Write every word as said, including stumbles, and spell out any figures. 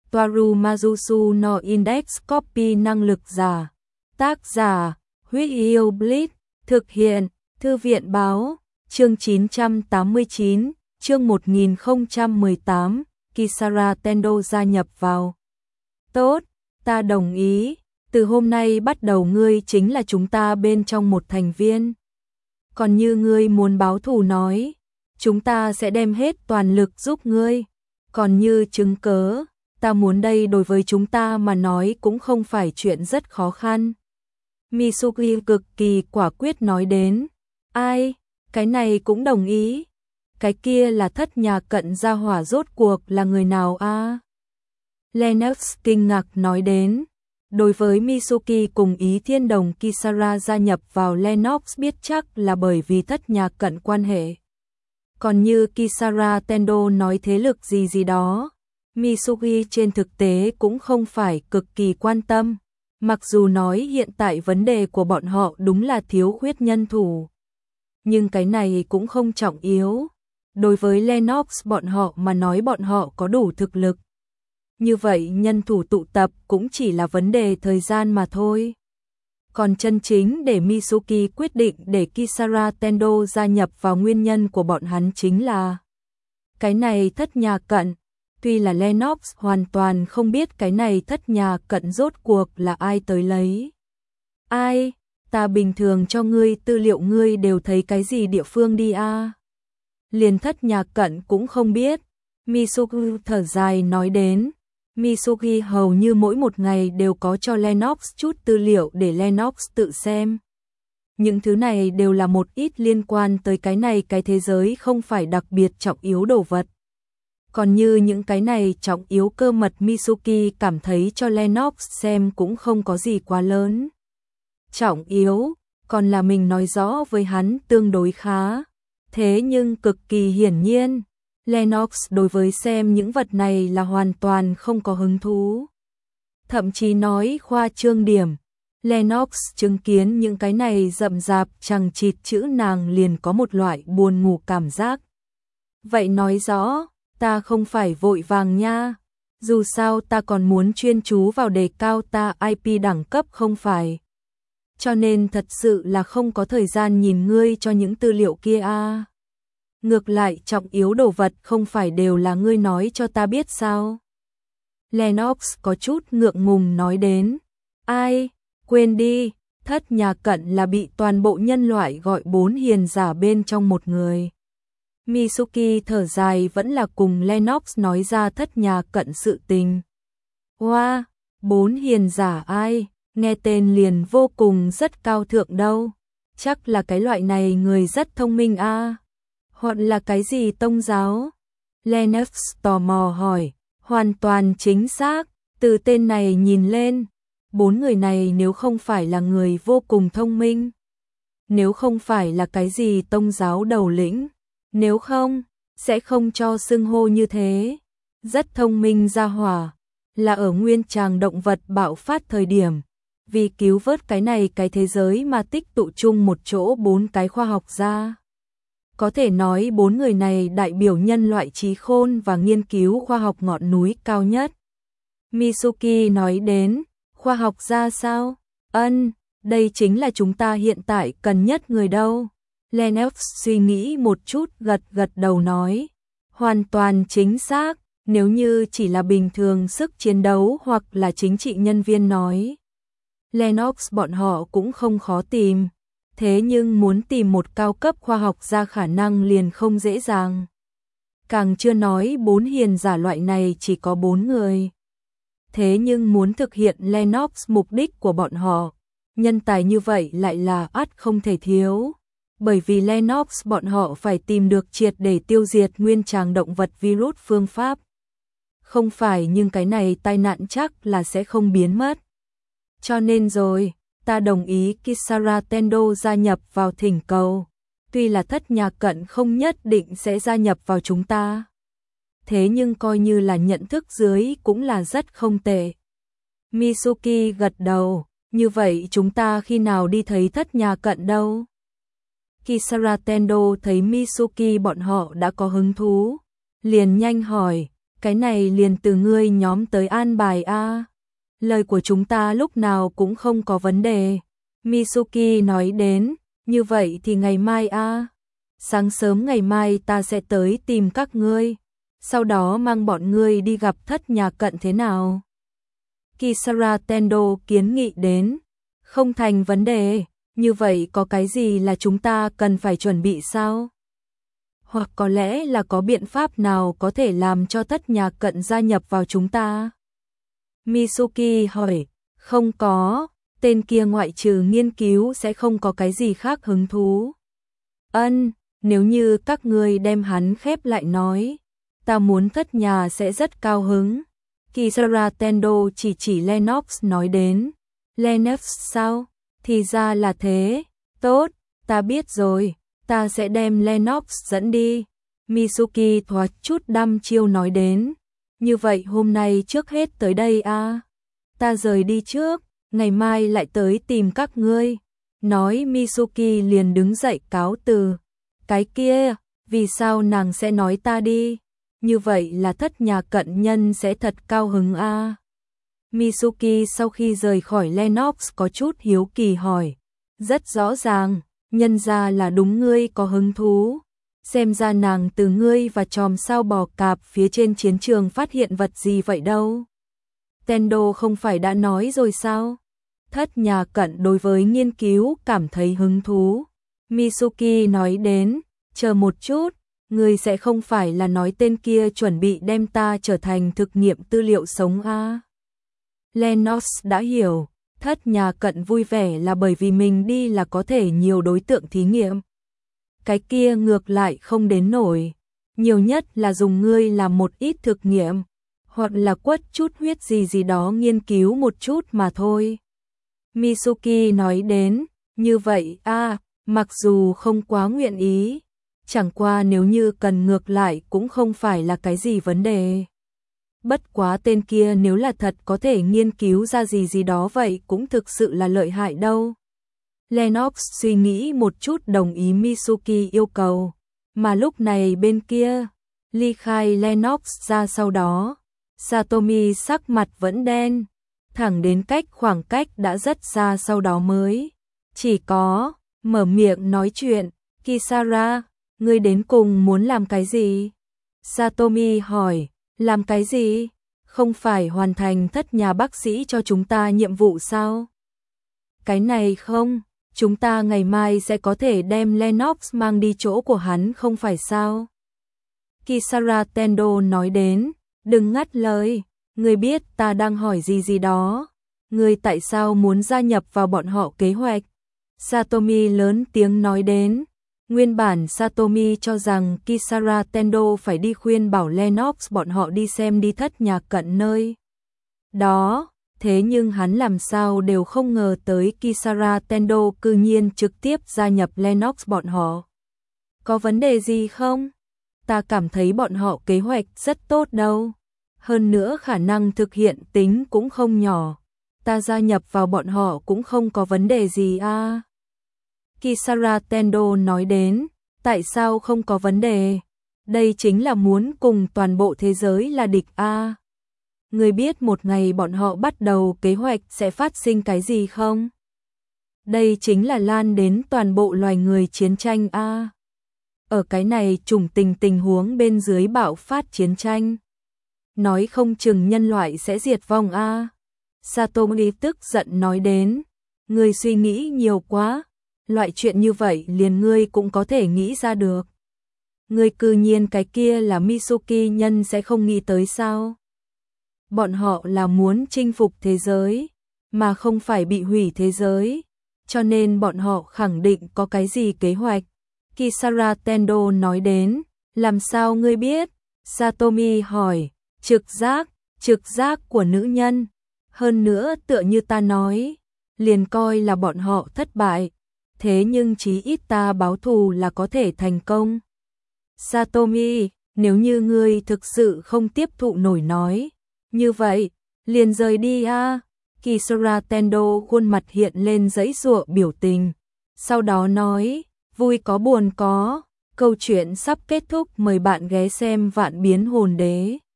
Toaru Majusu no Index Copy năng lực giả. Tác giả, Huyết Yêu Blitz. Thực hiện, Thư viện báo, chương chín trăm tám mươi chín, chương một nghìn không trăm mười tám, Kisara Tendo gia nhập vào. Tốt, ta đồng ý, từ hôm nay bắt đầu ngươi chính là chúng ta bên trong một thành viên. Còn như ngươi muốn báo thù nói, chúng ta sẽ đem hết toàn lực giúp ngươi. Còn như chứng cớ, ta muốn đây đối với chúng ta mà nói cũng không phải chuyện rất khó khăn. Mitsuki cực kỳ quả quyết nói đến. Ai, cái này cũng đồng ý. Cái kia là thất nhà cận gia hỏa rốt cuộc là người nào a? À? Lennox kinh ngạc nói đến. Đối với Mitsuki cùng ý thiên đồng Kisara gia nhập vào Lennox biết chắc là bởi vì thất nhà cận quan hệ. Còn như Kisara Tendo nói thế lực gì gì đó, Mitsuki trên thực tế cũng không phải cực kỳ quan tâm. Mặc dù nói hiện tại vấn đề của bọn họ đúng là thiếu khuyết nhân thủ, nhưng cái này cũng không trọng yếu. Đối với Lennox bọn họ mà nói bọn họ có đủ thực lực. Như vậy nhân thủ tụ tập cũng chỉ là vấn đề thời gian mà thôi. Còn chân chính để Mitsuki quyết định để Kisara Tendo gia nhập vào nguyên nhân của bọn hắn chính là cái này thất nhà cận. Tuy là Lennox hoàn toàn không biết cái này thất nhà cận rốt cuộc là ai tới lấy. Ai, ta bình thường cho ngươi tư liệu ngươi đều thấy cái gì địa phương đi a? À? Liền thất nhà cận cũng không biết. Mitsuki thở dài nói đến. Mitsuki hầu như mỗi một ngày đều có cho Lennox chút tư liệu để Lennox tự xem. Những thứ này đều là một ít liên quan tới cái này cái thế giới không phải đặc biệt trọng yếu đồ vật. Còn như những cái này trọng yếu cơ mật Mitsuki cảm thấy cho Lennox xem cũng không có gì quá lớn. Trọng yếu, còn là mình nói rõ với hắn tương đối khá. Thế nhưng cực kỳ hiển nhiên, Lennox đối với xem những vật này là hoàn toàn không có hứng thú. Thậm chí nói khoa trương điểm, Lennox chứng kiến những cái này rậm rạp chằng chịt chữ nàng liền có một loại buồn ngủ cảm giác. Vậy nói rõ, ta không phải vội vàng nha, dù sao ta còn muốn chuyên chú vào đề cao ta i pê đẳng cấp không phải. Cho nên thật sự là không có thời gian nhìn ngươi cho những tư liệu kia a. À. Ngược lại trọng yếu đồ vật không phải đều là ngươi nói cho ta biết sao? Lennox có chút ngượng ngùng nói đến. Ai, quên đi, thất nhà cận là bị toàn bộ nhân loại gọi bốn hiền giả bên trong một người. Mitsuki thở dài vẫn là cùng Lennox nói ra thất nhà cận sự tình. Wow, bốn hiền giả ai, nghe tên liền vô cùng rất cao thượng đâu. Chắc là cái loại này người rất thông minh a. À. Hoặc là cái gì tông giáo? Lennox tò mò hỏi, hoàn toàn chính xác, từ tên này nhìn lên, bốn người này nếu không phải là người vô cùng thông minh, nếu không phải là cái gì tông giáo đầu lĩnh, nếu không, sẽ không cho xưng hô như thế. Rất thông minh gia hỏa, là ở nguyên tràng động vật bạo phát thời điểm, vì cứu vớt cái này cái thế giới mà tích tụ chung một chỗ bốn cái khoa học gia. Có thể nói bốn người này đại biểu nhân loại trí khôn và nghiên cứu khoa học ngọn núi cao nhất. Mitsuki nói đến, khoa học gia sao? Ân, đây chính là chúng ta hiện tại cần nhất người đâu. Lennox suy nghĩ một chút gật gật đầu nói. Hoàn toàn chính xác, nếu như chỉ là bình thường sức chiến đấu hoặc là chính trị nhân viên nói. Lennox bọn họ cũng không khó tìm. Thế nhưng muốn tìm một cao cấp khoa học gia khả năng liền không dễ dàng. Càng chưa nói bốn hiền giả loại này chỉ có bốn người. Thế nhưng muốn thực hiện Lennox mục đích của bọn họ, nhân tài như vậy lại là ắt không thể thiếu. Bởi vì Lennox bọn họ phải tìm được triệt để tiêu diệt nguyên tràng động vật virus phương pháp. Không phải nhưng cái này tai nạn chắc là sẽ không biến mất. Cho nên rồi, ta đồng ý Kisara Tendo gia nhập vào thỉnh cầu. Tuy là thất nhà cận không nhất định sẽ gia nhập vào chúng ta. Thế nhưng coi như là nhận thức dưới cũng là rất không tệ. Mitsuki gật đầu, như vậy chúng ta khi nào đi thấy thất nhà cận đâu? Kisara Tendo thấy Mitsuki bọn họ đã có hứng thú, liền nhanh hỏi, cái này liền từ ngươi nhóm tới an bài a. Lời của chúng ta lúc nào cũng không có vấn đề. Mitsuki nói đến, như vậy thì ngày mai a. Sáng sớm ngày mai ta sẽ tới tìm các ngươi, sau đó mang bọn ngươi đi gặp thất nhà cận thế nào? Kisara Tendo kiến nghị đến, không thành vấn đề, như vậy có cái gì là chúng ta cần phải chuẩn bị sao? Hoặc có lẽ là có biện pháp nào có thể làm cho thất nhà cận gia nhập vào chúng ta? Mitsuki hỏi, không có, tên kia ngoại trừ nghiên cứu sẽ không có cái gì khác hứng thú. Ân, nếu như các ngươi đem hắn khép lại nói, ta muốn thất nhà sẽ rất cao hứng. Kisara Tendo chỉ chỉ Lennox nói đến. Lennox sao? Thì ra là thế. Tốt, ta biết rồi, ta sẽ đem Lennox dẫn đi. Mitsuki thoát chút đăm chiêu nói đến. Như vậy hôm nay trước hết tới đây a. Ta rời đi trước, ngày mai lại tới tìm các ngươi. Nói Mitsuki liền đứng dậy cáo từ. Cái kia, vì sao nàng sẽ nói ta đi? Như vậy là thất nhà cận nhân sẽ thật cao hứng a. Mitsuki sau khi rời khỏi Lennox có chút hiếu kỳ hỏi. Rất rõ ràng, nhân ra là đúng ngươi có hứng thú. Xem ra nàng từ ngươi và chòm sao bò cạp phía trên chiến trường phát hiện vật gì vậy đâu. Tendo không phải đã nói rồi sao? Thất nhà cận đối với nghiên cứu cảm thấy hứng thú. Mitsuki nói đến, chờ một chút, ngươi sẽ không phải là nói tên kia chuẩn bị đem ta trở thành thực nghiệm tư liệu sống a? Lennox đã hiểu, thất nhà cận vui vẻ là bởi vì mình đi là có thể nhiều đối tượng thí nghiệm. Cái kia ngược lại không đến nổi, nhiều nhất là dùng ngươi làm một ít thực nghiệm, hoặc là quất chút huyết gì gì đó nghiên cứu một chút mà thôi. Mitsuki nói đến, như vậy a, mặc dù không quá nguyện ý, chẳng qua nếu như cần ngược lại cũng không phải là cái gì vấn đề. Bất quá tên kia nếu là thật có thể nghiên cứu ra gì gì đó vậy cũng thực sự là lợi hại đâu. Lennox suy nghĩ một chút đồng ý Mitsuki yêu cầu, mà lúc này bên kia, ly khai Lennox ra sau đó, Satomi sắc mặt vẫn đen, thẳng đến cách khoảng cách đã rất xa sau đó mới, chỉ có, mở miệng nói chuyện, Kisara, ngươi đến cùng muốn làm cái gì? Satomi hỏi, làm cái gì? Không phải hoàn thành thất nhà bác sĩ cho chúng ta nhiệm vụ sao? Cái này không, chúng ta ngày mai sẽ có thể đem Lennox mang đi chỗ của hắn không phải sao? Kisara Tendo nói đến, đừng ngắt lời, ngươi biết ta đang hỏi gì gì đó, ngươi tại sao muốn gia nhập vào bọn họ kế hoạch? Satomi lớn tiếng nói đến, nguyên bản Satomi cho rằng Kisara Tendo phải đi khuyên bảo Lennox bọn họ đi xem đi thất nhà cận nơi đó, thế nhưng hắn làm sao đều không ngờ tới Kisara Tendo cư nhiên trực tiếp gia nhập Lennox bọn họ. Có vấn đề gì không? Ta cảm thấy bọn họ kế hoạch rất tốt đâu. Hơn nữa khả năng thực hiện tính cũng không nhỏ. Ta gia nhập vào bọn họ cũng không có vấn đề gì a. Kisara Tendo nói đến, tại sao không có vấn đề? Đây chính là muốn cùng toàn bộ thế giới là địch a. Ngươi biết một ngày bọn họ bắt đầu kế hoạch sẽ phát sinh cái gì không? Đây chính là lan đến toàn bộ loài người chiến tranh a. Ở cái này chủng tình tình huống bên dưới bạo phát chiến tranh. Nói không chừng nhân loại sẽ diệt vong a. Satomi tức giận nói đến, ngươi suy nghĩ nhiều quá, loại chuyện như vậy liền ngươi cũng có thể nghĩ ra được. Ngươi cư nhiên cái kia là Mitsuki nhân sẽ không nghĩ tới sao? Bọn họ là muốn chinh phục thế giới, mà không phải bị hủy thế giới, cho nên bọn họ khẳng định có cái gì kế hoạch. Kisara Tendo nói đến, làm sao ngươi biết? Satomi hỏi, trực giác, trực giác của nữ nhân. Hơn nữa tựa như ta nói, liền coi là bọn họ thất bại, thế nhưng chí ít ta báo thù là có thể thành công. Satomi, nếu như ngươi thực sự không tiếp thụ nổi nói, như vậy, liền rời đi a. Kisara Tendo khuôn mặt hiện lên giãy giụa biểu tình, sau đó nói, vui có buồn có, câu chuyện sắp kết thúc, mời bạn ghé xem Vạn Biến Hồn Đế.